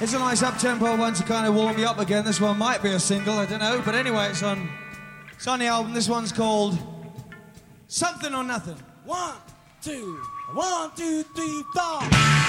It's a nice up-tempo one to kind of warm you up again. This one might be a single, I don't know. But anyway, it's on the album. This one's called Something or Nothing. 1, 2, 1, 2, 3, 4.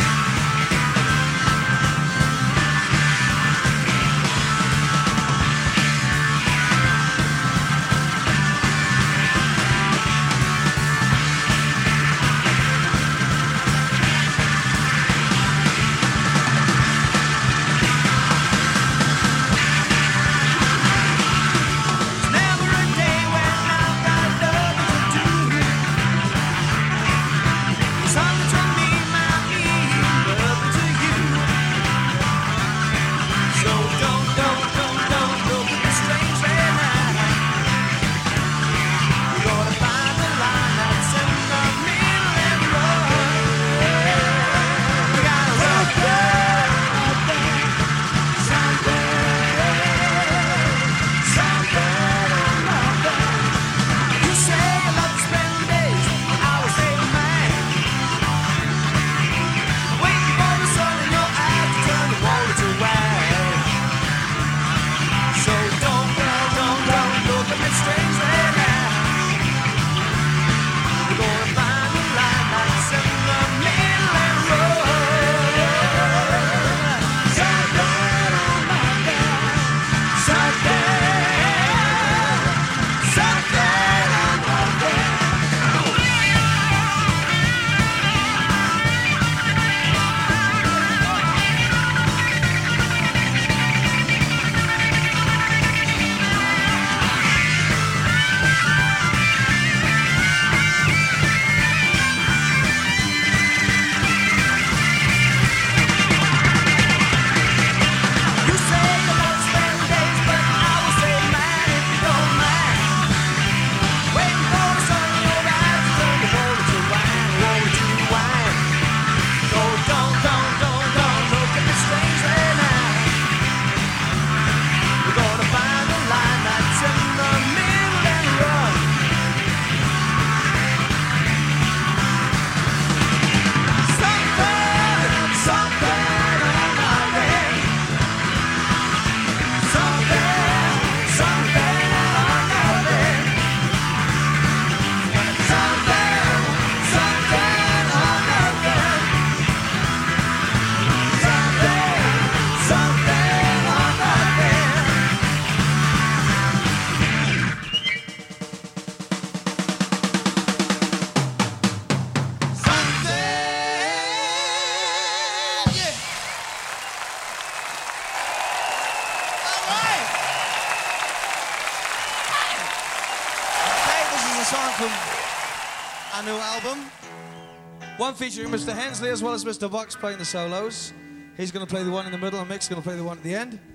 One featuring Mr. Hensley as well as Mr. Vox playing the solos. He's going to play the one in the middle and Mick's going to play the one at the end.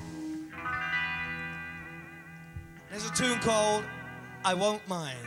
There's a tune called I Won't Mind.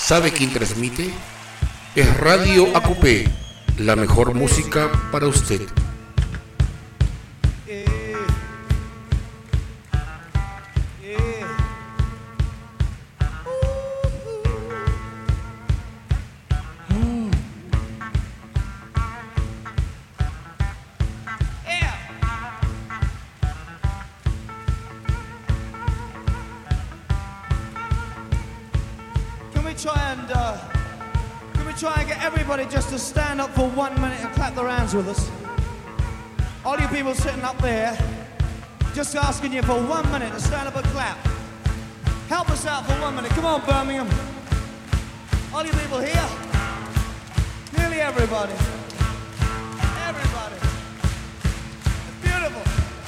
¿Sabe quién transmite? Es Radio ACUPE, la mejor música para usted. Try and get everybody just to stand up for 1 minute and clap their hands with us. All you people sitting up there, just asking you for 1 minute to stand up and clap. Help us out for 1 minute. Come on, Birmingham. All you people here, nearly everybody. Everybody. It's beautiful.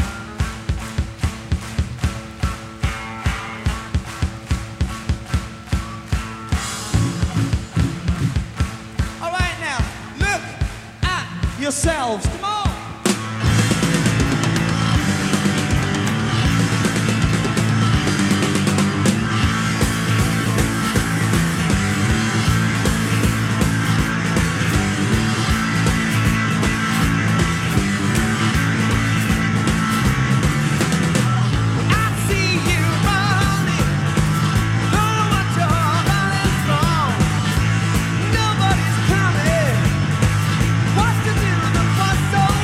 Yourselves. Come on. So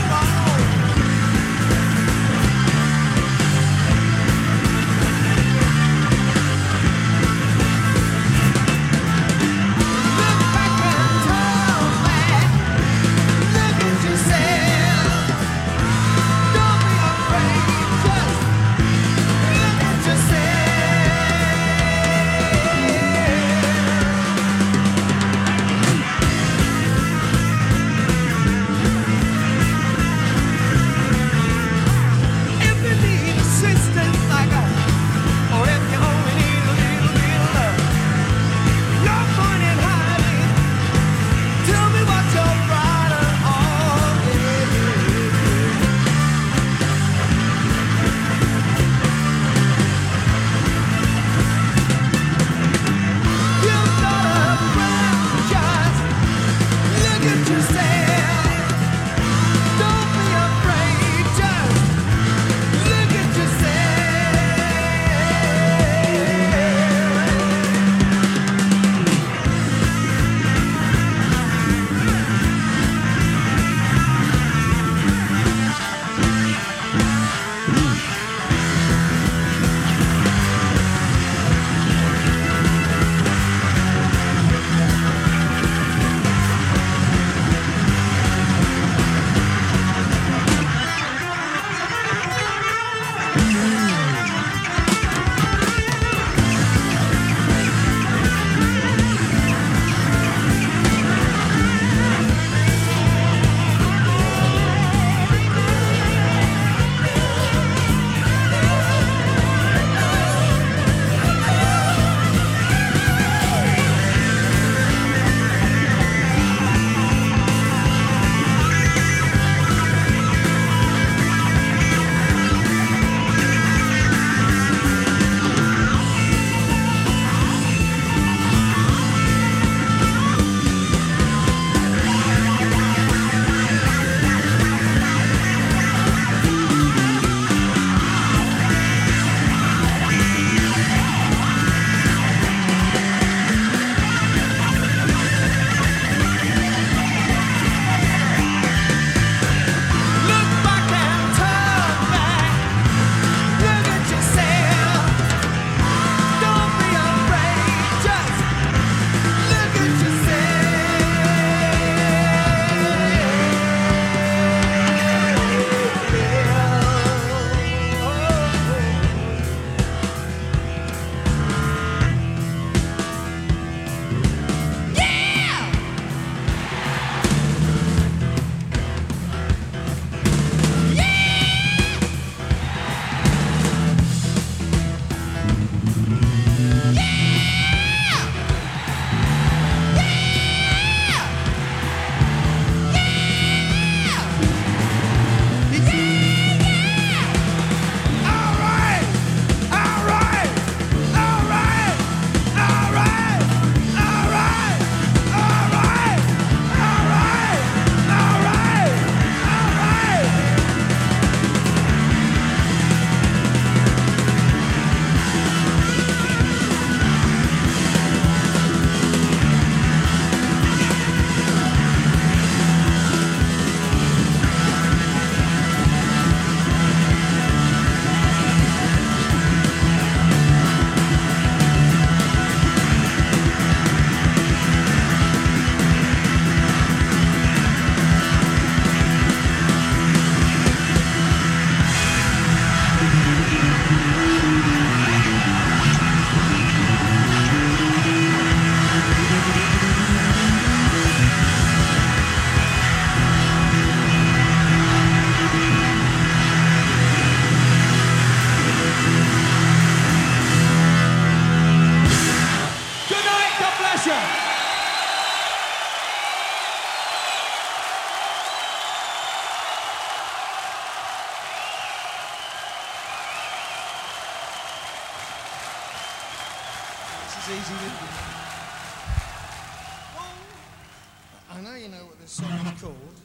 I know you know what this song is called,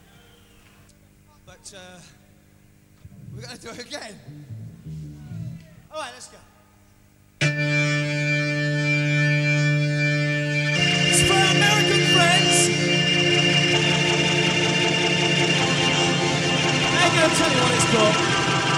but we're going to do it again. All right, let's go. It's for our American friends. I ain't going to tell you what it's called.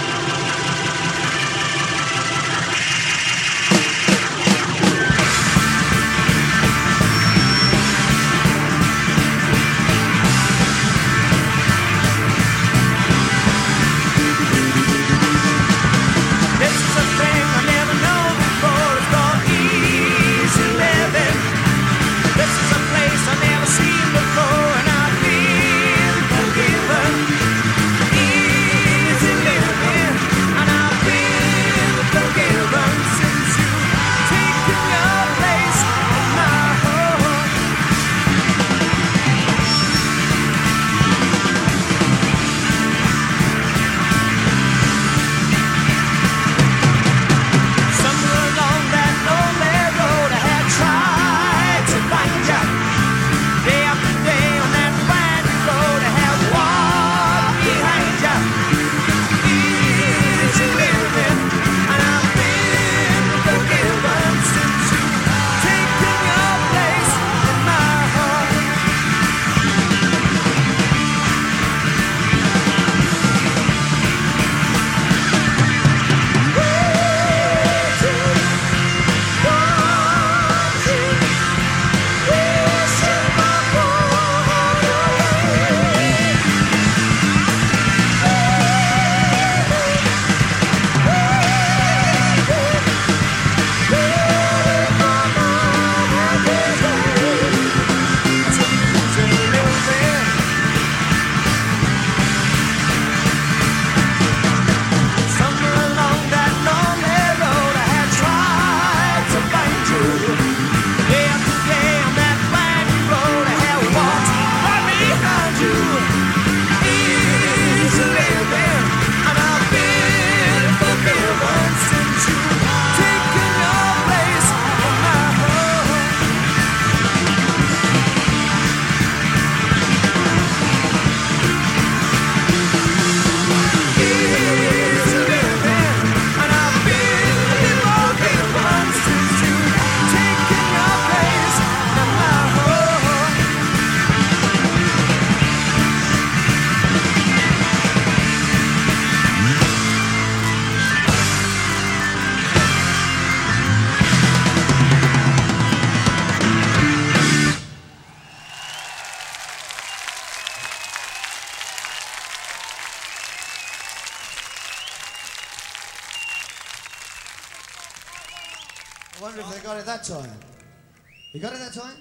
I wonder if they got it that time. You got it that time?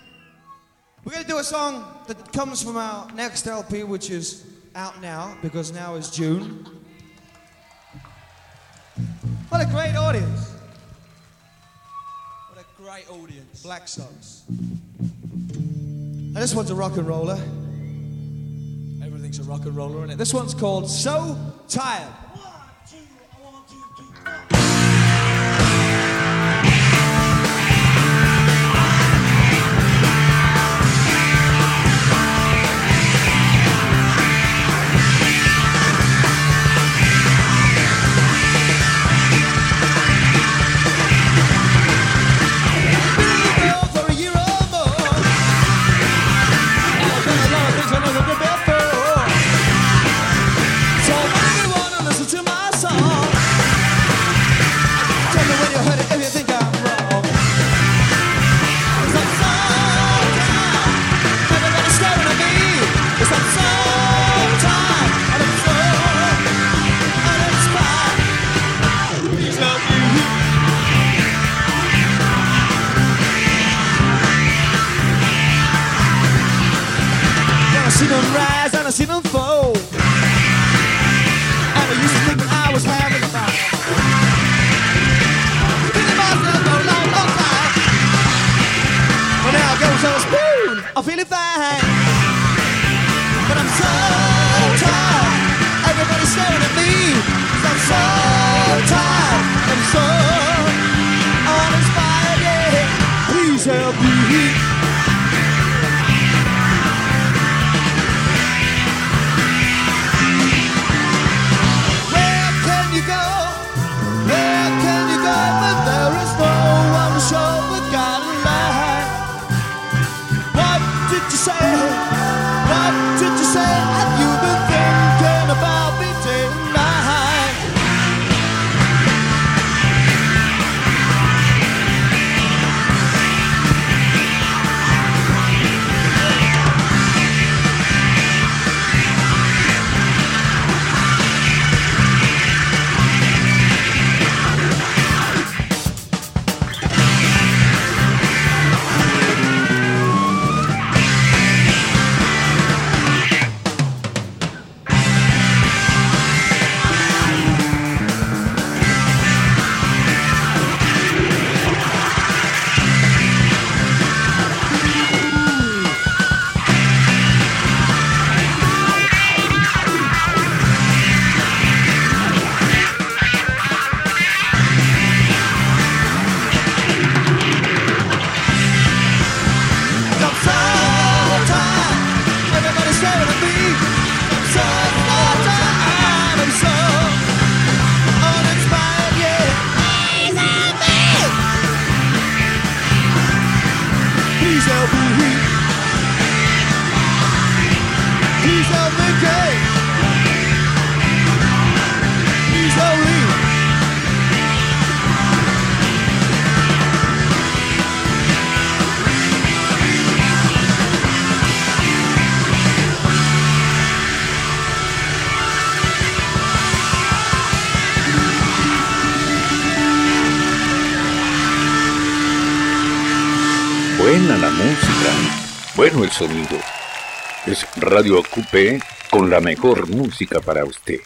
We're going to do a song that comes from our next LP, which is out now, because now is June. What a great audience. What a great audience. Black Sox. And this one's a rock and roller. Everything's a rock and roller, isn't it? This one's called So Tired. 1, 2, 1, 2, 3, 4. I see them rise and I see them fall. And I used to think that I was having fun. Thinking myself for a long, long time. But now it goes on a spoon. I'm feeling fine. But I'm so tired. Everybody's staring at me. 'Cause I'm so tired. I'm so uninspired, yeah. you say? What did you say? Have you been thinking about me day and night? Buena la música, bueno el sonido. Es Radio Acupé con la mejor música para usted.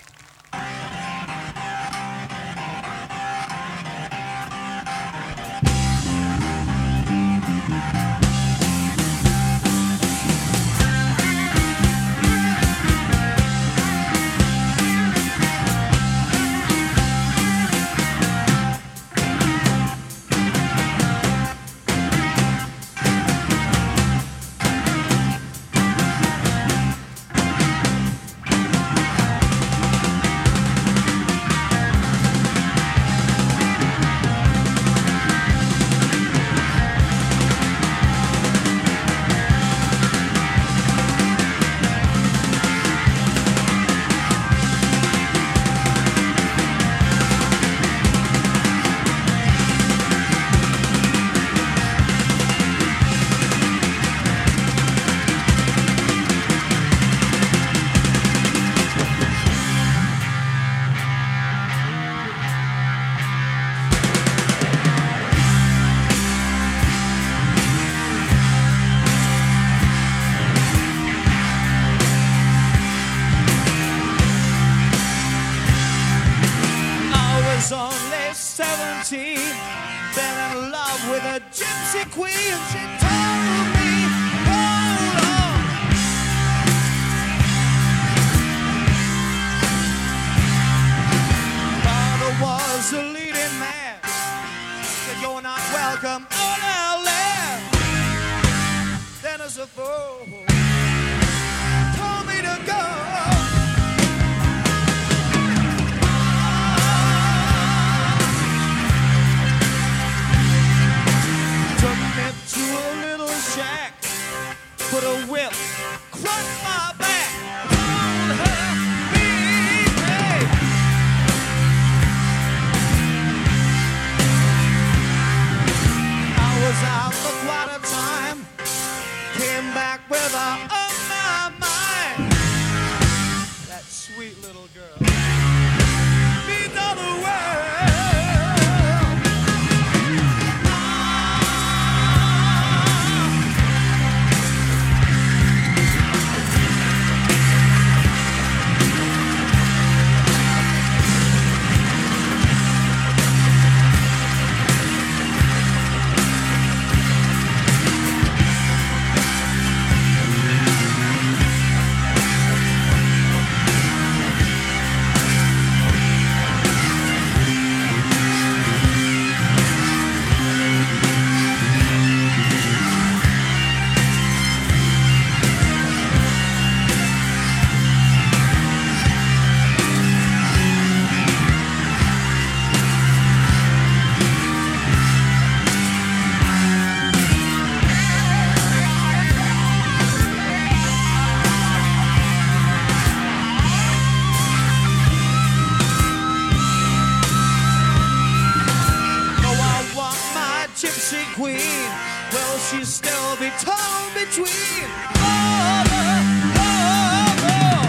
she'll still be torn between love, love, love.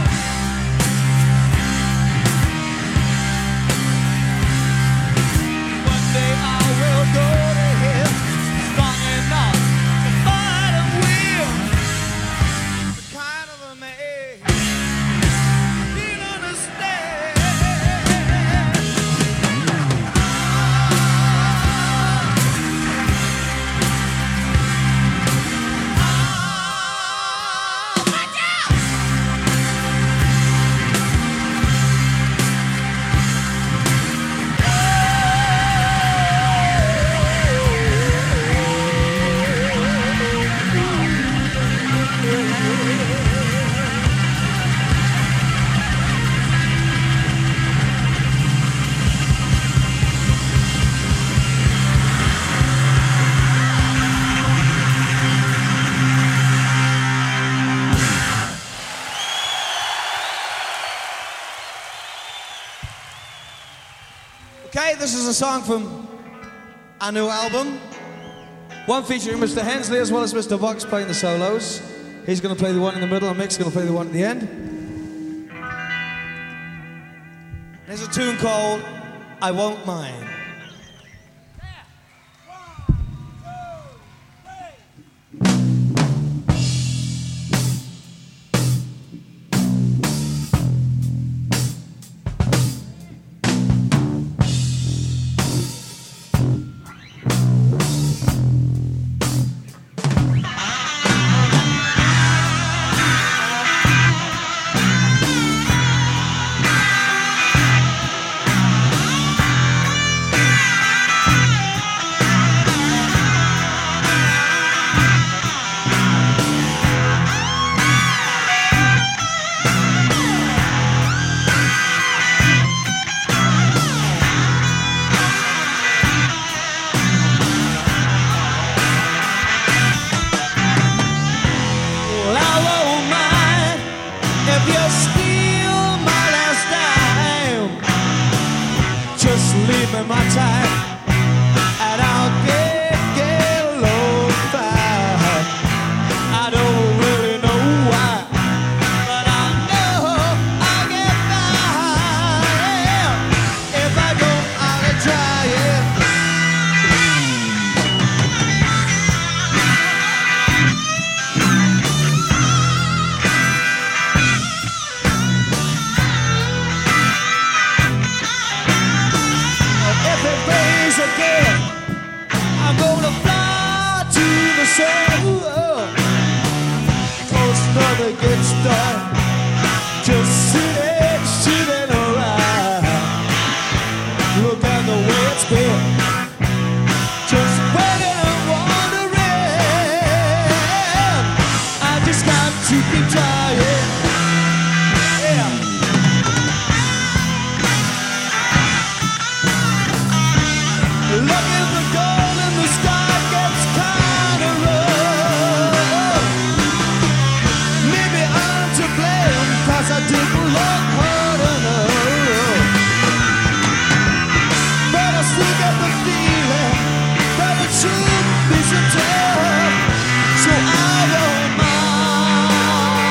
One day I will go to him, strong enough to fight and win. The kind of a man he'd understand. Okay, this is a song from our new album. One featuring Mr. Hensley as well as Mr. Vox playing the solos. He's going to play the one in the middle and Mick's going to play the one at the end. There's a tune called I Won't Mind. So I don't mind.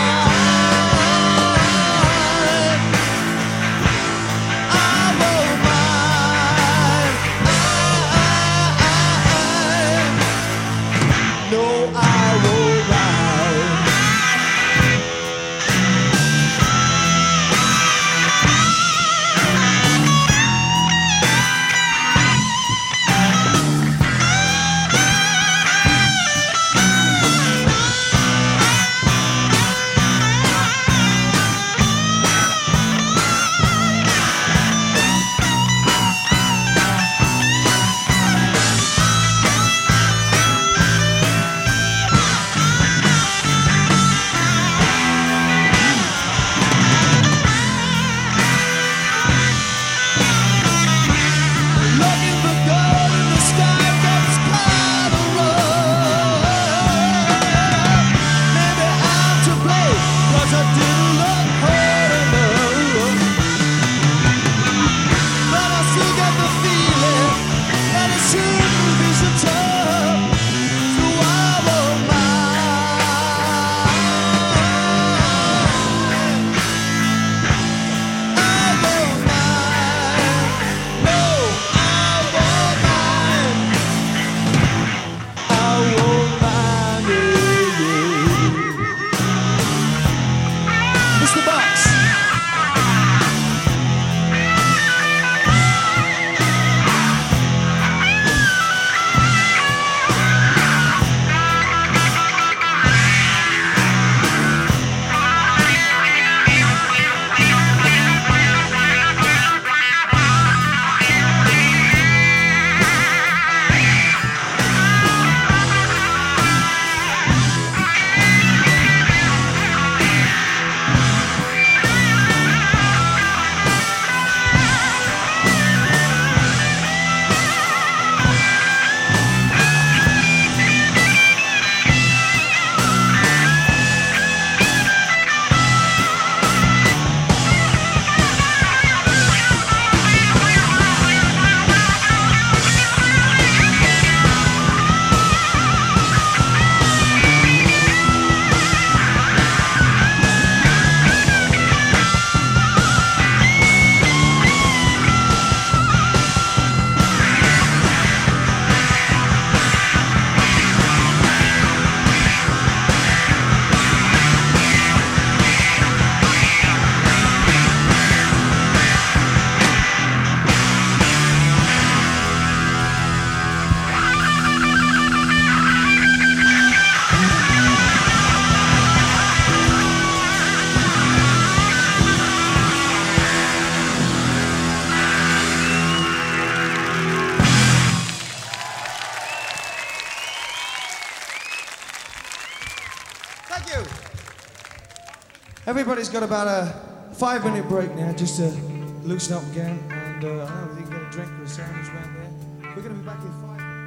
Thank you. Everybody's got about a 5-minute break now just to loosen up again. And I don't know if you can get a drink or a sandwich around there. We're going to be back in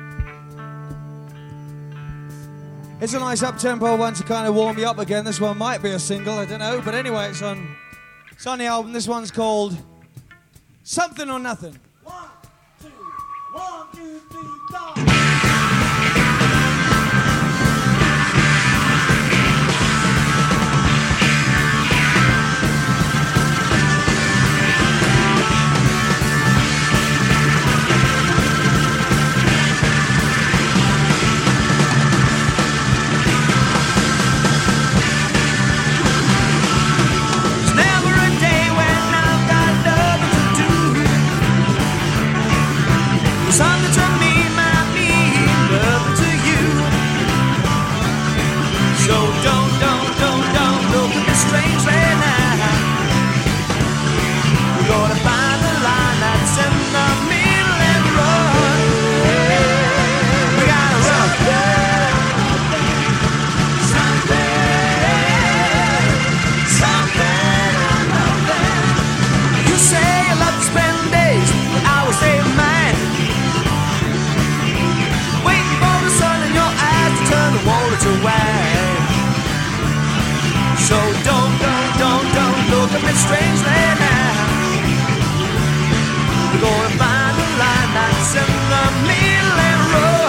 5 minutes. It's a nice up-tempo one to kind of warm you up again. This one might be a single, I don't know. But anyway, it's on the album. This one's called Something or Nothing. 1, 2, 1, 2, 3, 4. Something to me might mean nothing to you. So don't look at me strangely now. We're gonna find the line that's in the middle and run. We gotta run. Something or nothing. You say you love to spend days, but I will say mine. Turn the water to wine. So don't look at me strangely now. We're gonna find the line that's in the middle and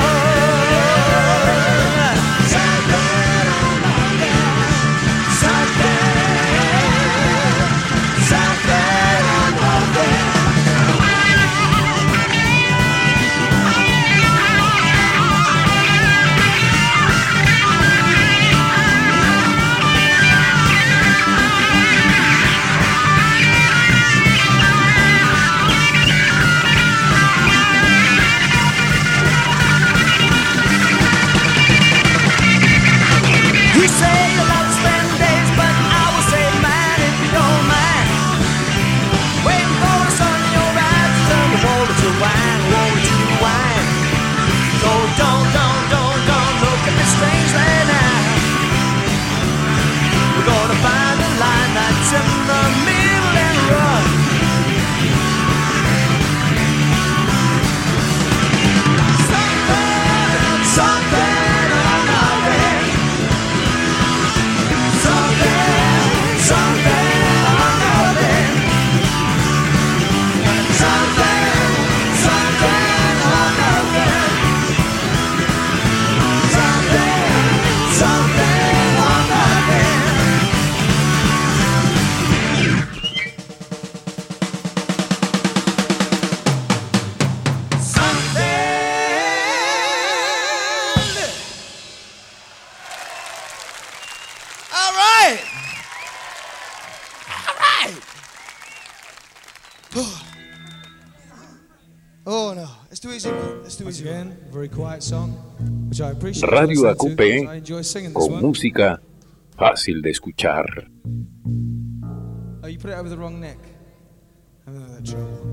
run. Something or nothing. Something or nothing. Radio AQP con música fácil de escuchar. Oh, you put it over the wrong neck. I don't know that trouble.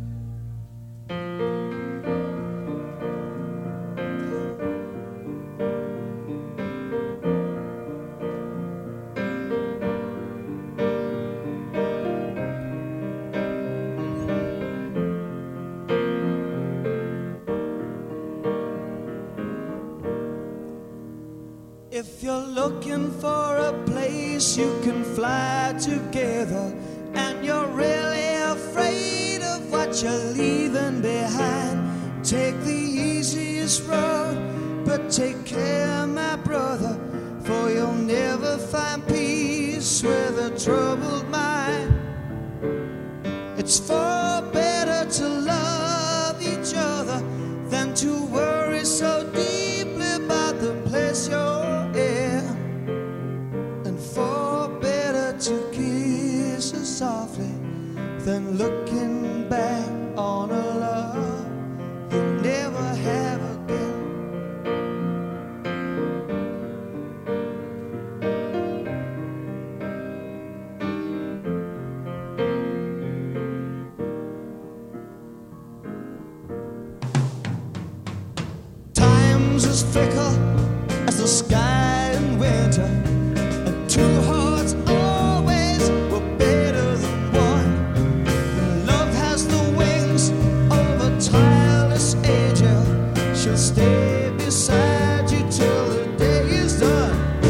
If you're looking for a place you can fly together, and you're really afraid of what you're leaving behind, take the easiest road, but take care, my brother, for you'll never find peace with a troubled mind. It's far better to love each other than to worry so deeply about the place you're in, and far better to kiss her softly than looking back on a love you'll never have again. Times as fickle as the sky in winter, two hearts always were better than one. Love has the wings of a tireless angel. She'll stay beside you till the day is done.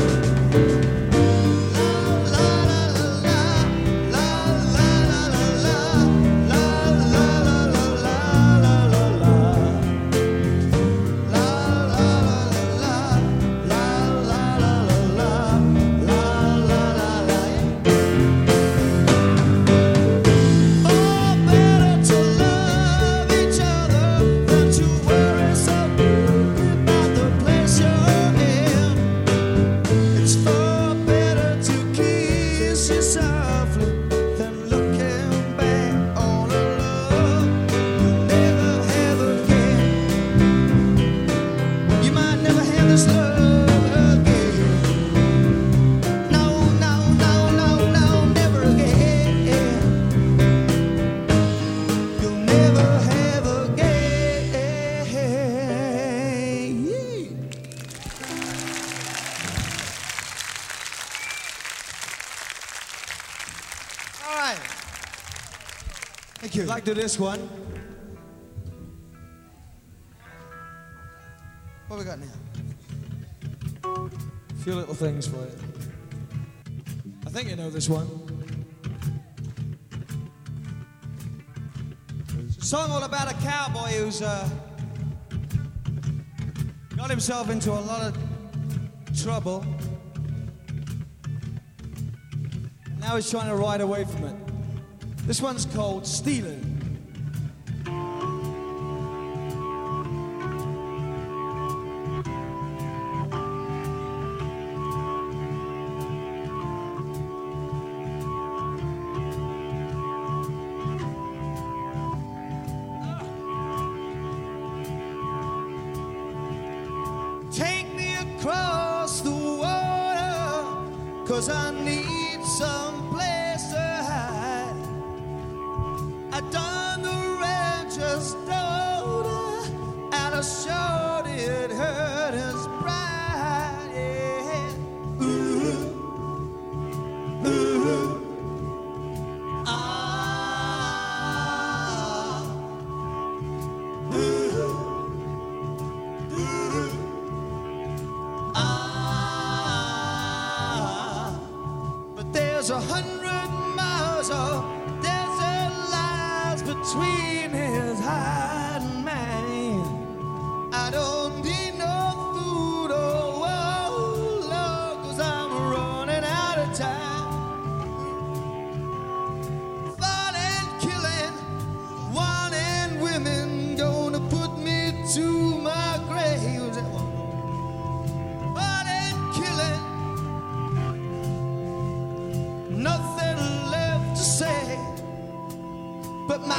I'd like to do this one. What we got now? A few little things for you. I think you know this one. It's a song all about a cowboy who's got himself into a lot of trouble. Now he's trying to ride away from it. This one's called Stealing. Take me across the water, 'cause I need some place to hide. I done the rancher's daughter, and I sure did hurt his pride. Yeah. Ooh, ooh, ah, ooh, ooh, ah. But there's 100 miles of between his hide and mine. I don't need no food or water, 'cause I'm running out of time. Fighting, killing, wanting women, gonna put me to my grave. Fighting, killing, nothing left to say. But my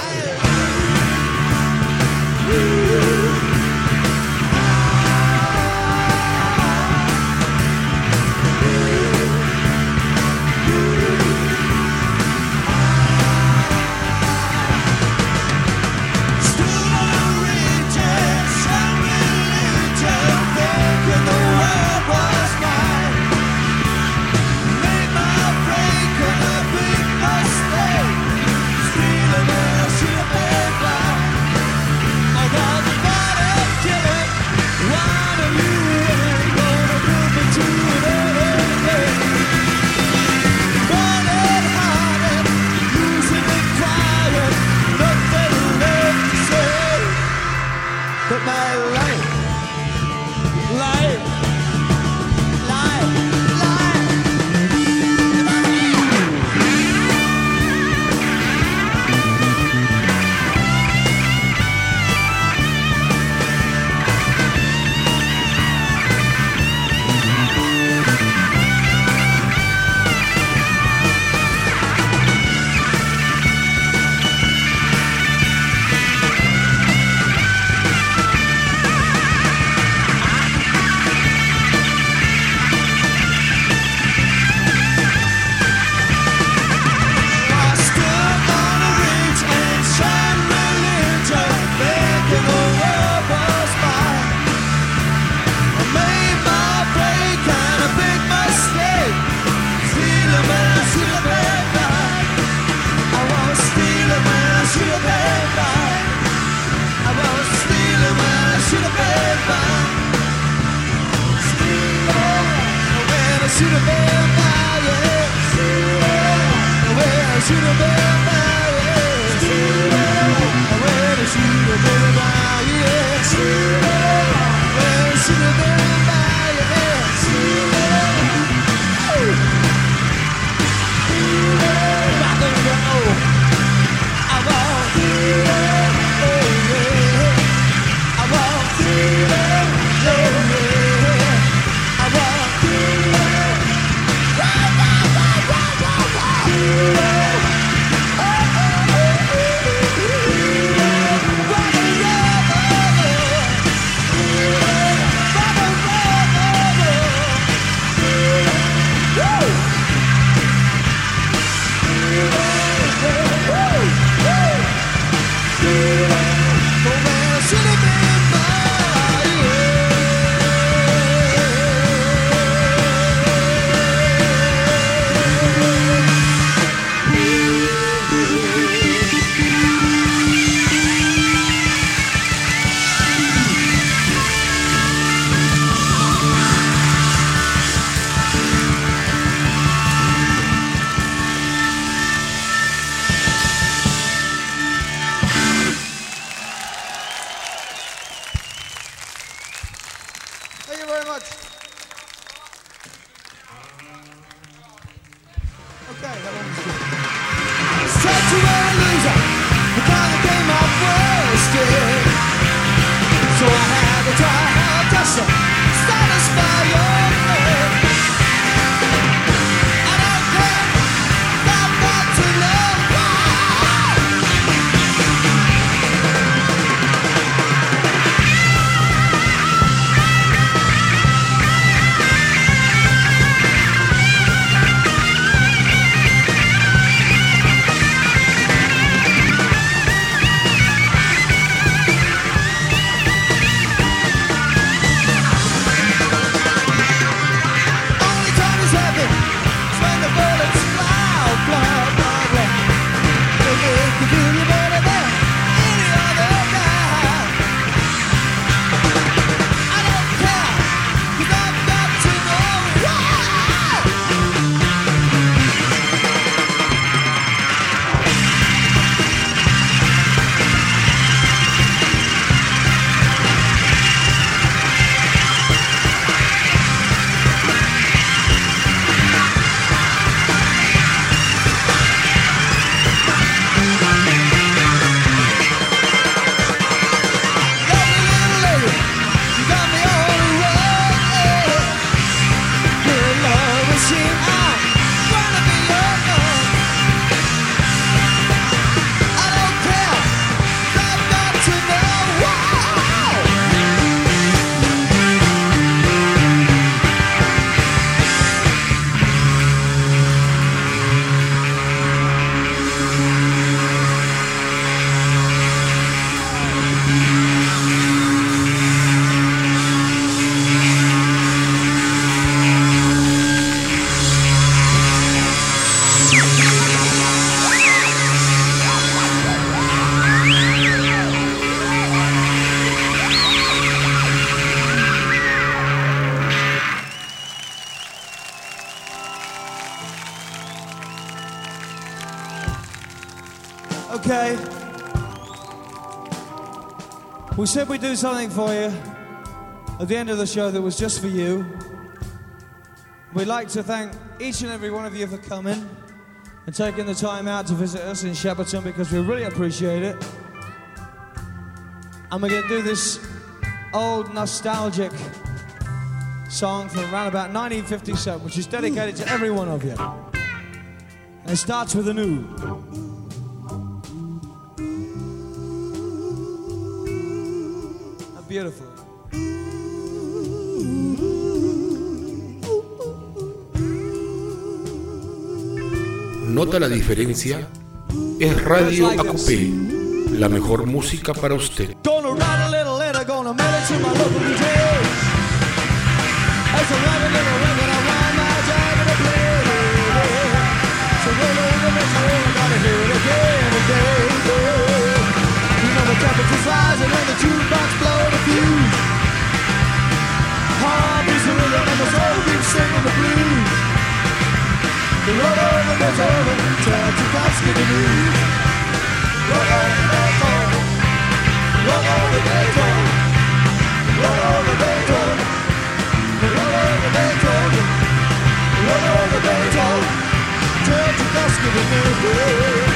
God should have been there, yeah. Where it should have been there, yeah. Where it should have been there, yeah. Rock and roll, I want to, oh yeah. I want to, yeah. I want Okay. We said we'd do something for you at the end of the show that was just for you. We'd like to thank each and every one of you for coming and taking the time out to visit us in Shepperton, because we really appreciate it. And we're going to do this old nostalgic song from around about 1957, which is dedicated to every one of you. And it starts with an ooh. Beautiful. ¿Nota la diferencia? Es Radio Acupé, la mejor música para usted. Gonna write a little letter, gonna mail it to my local DJ. As I write a little record, I wind my job in a play. So roll over the train, I gotta hear it again today. You know the temperature's rising and the jukebox blowing the fuse. Heart beats the rhythm and the soul keeps singing the blues. The road over Beethoven, tell Tchaikovsky to move. Roll over Beethoven, roll over Beethoven, roll over Beethoven, roll over Beethoven, roll over Beethoven, tell Tchaikovsky to move.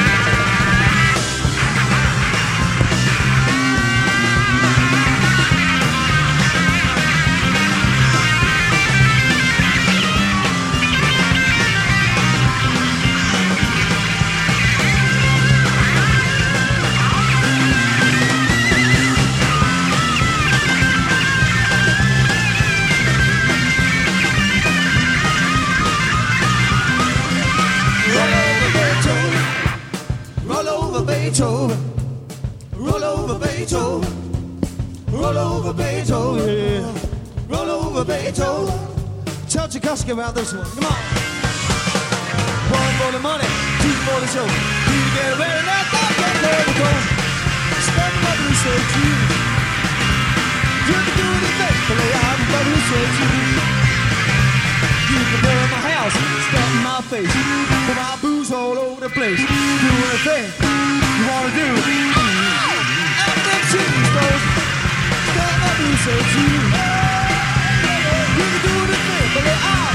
Beethoven, roll over Beethoven, roll over Beethoven, yeah. Roll over Beethoven. Tell Tchaikovsky about this one. Come on. One for the money, two for the show. You get ready now, don't get ready to go. Stand up and say to you. You can do anything, but lay out and let me say to you. You can go in my house, step in my face, put my booze all over the place. Do anything you wanna do. And then choose those. Stand up and say to you. You can do anything, but lay out.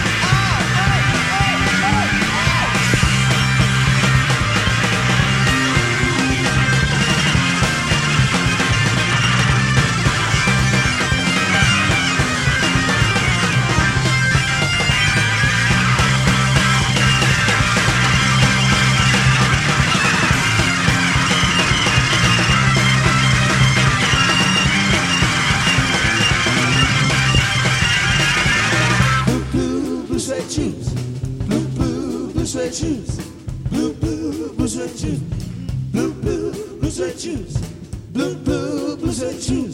Shoes, blue, blue, blue suede shoes, blue, blue, blue suede shoes, blue, blue, blue suede shoes, blue, blue, blue suede shoes.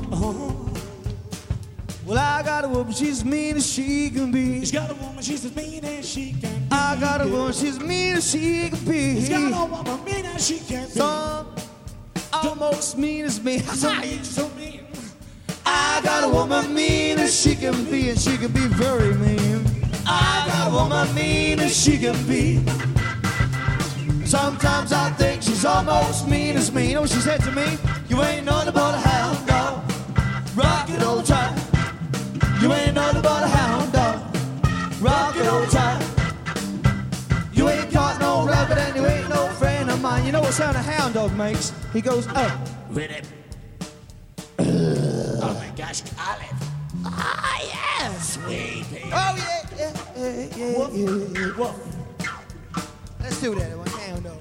Well, I got a woman, she's as mean as she can be. He's got a woman, she's as mean as she can be. I got a woman, she's as mean as she can be. He's got a woman, mean as she can be. Some almost mean as me. So mean. I got a woman mean as she can be, and she can be very mean. I got a woman mean as she can be. Sometimes I think she's almost mean as me. You know what she said to me? You ain't nothing but a hound dog, rock it all the time. You ain't nothing but a hound dog, rock it all the time. You ain't got no rabbit and you ain't no friend of mine. You know what sound a hound dog makes? He goes, with it. Oh my gosh, Olive. ah, yes. Sweet baby. Oh, yeah. Whoa. Let's do that one. Hound dog.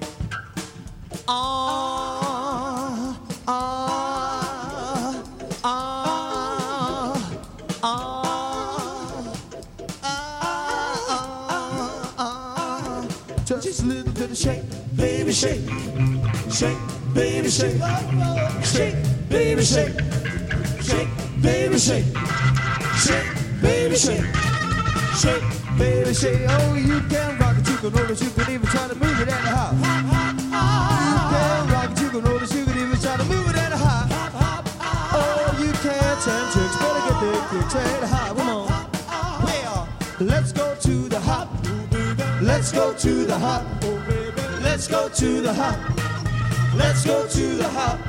Just a little bit of shake, baby, shake, shake, baby, shake, shake, baby, shake, shake, baby, shake, shake, baby, shake, shake, baby, shake. Oh, you can rock it, you can roll it, you can even try to move it at a hop. You can rock it, you can roll it, you can even try to move it at a hop. Oh, you can turn tricks, better get the kicks at a hop. Come on, well, let's go to the hop. Let's go to the hop. Let's go to the hop. Let's go to the hop.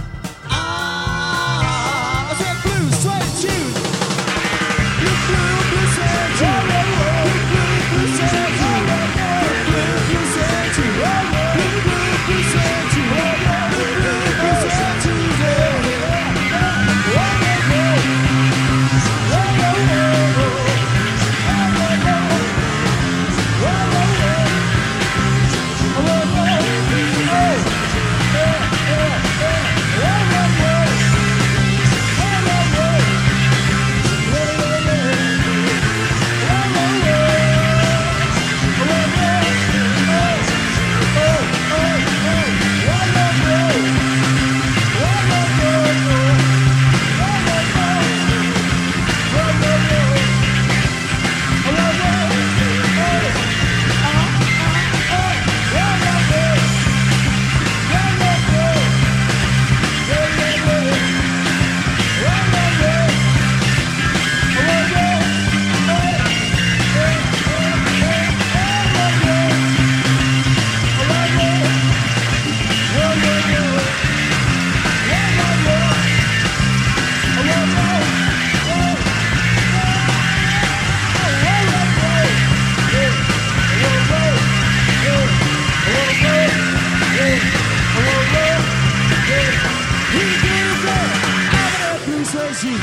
I said blue suede shoes. Blue, blue, blue suede shoes. Blue, blue, blue suede shoes. Blue, blue, blue suede shoes. Blue, blue, blue suede shoes. Blue, blue, blue suede shoes. crazy.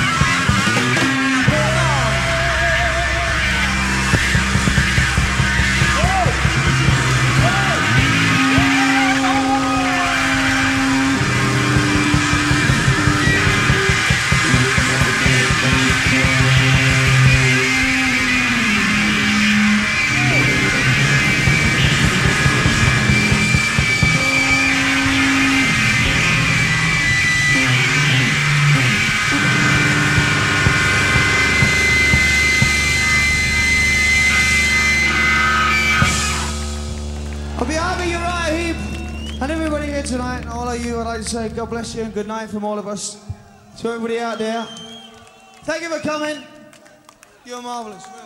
On behalf of Uriah Heep and everybody here tonight, and all of you, I'd like to say God bless you and good night from all of us to everybody out there. Thank you for coming. You're marvellous.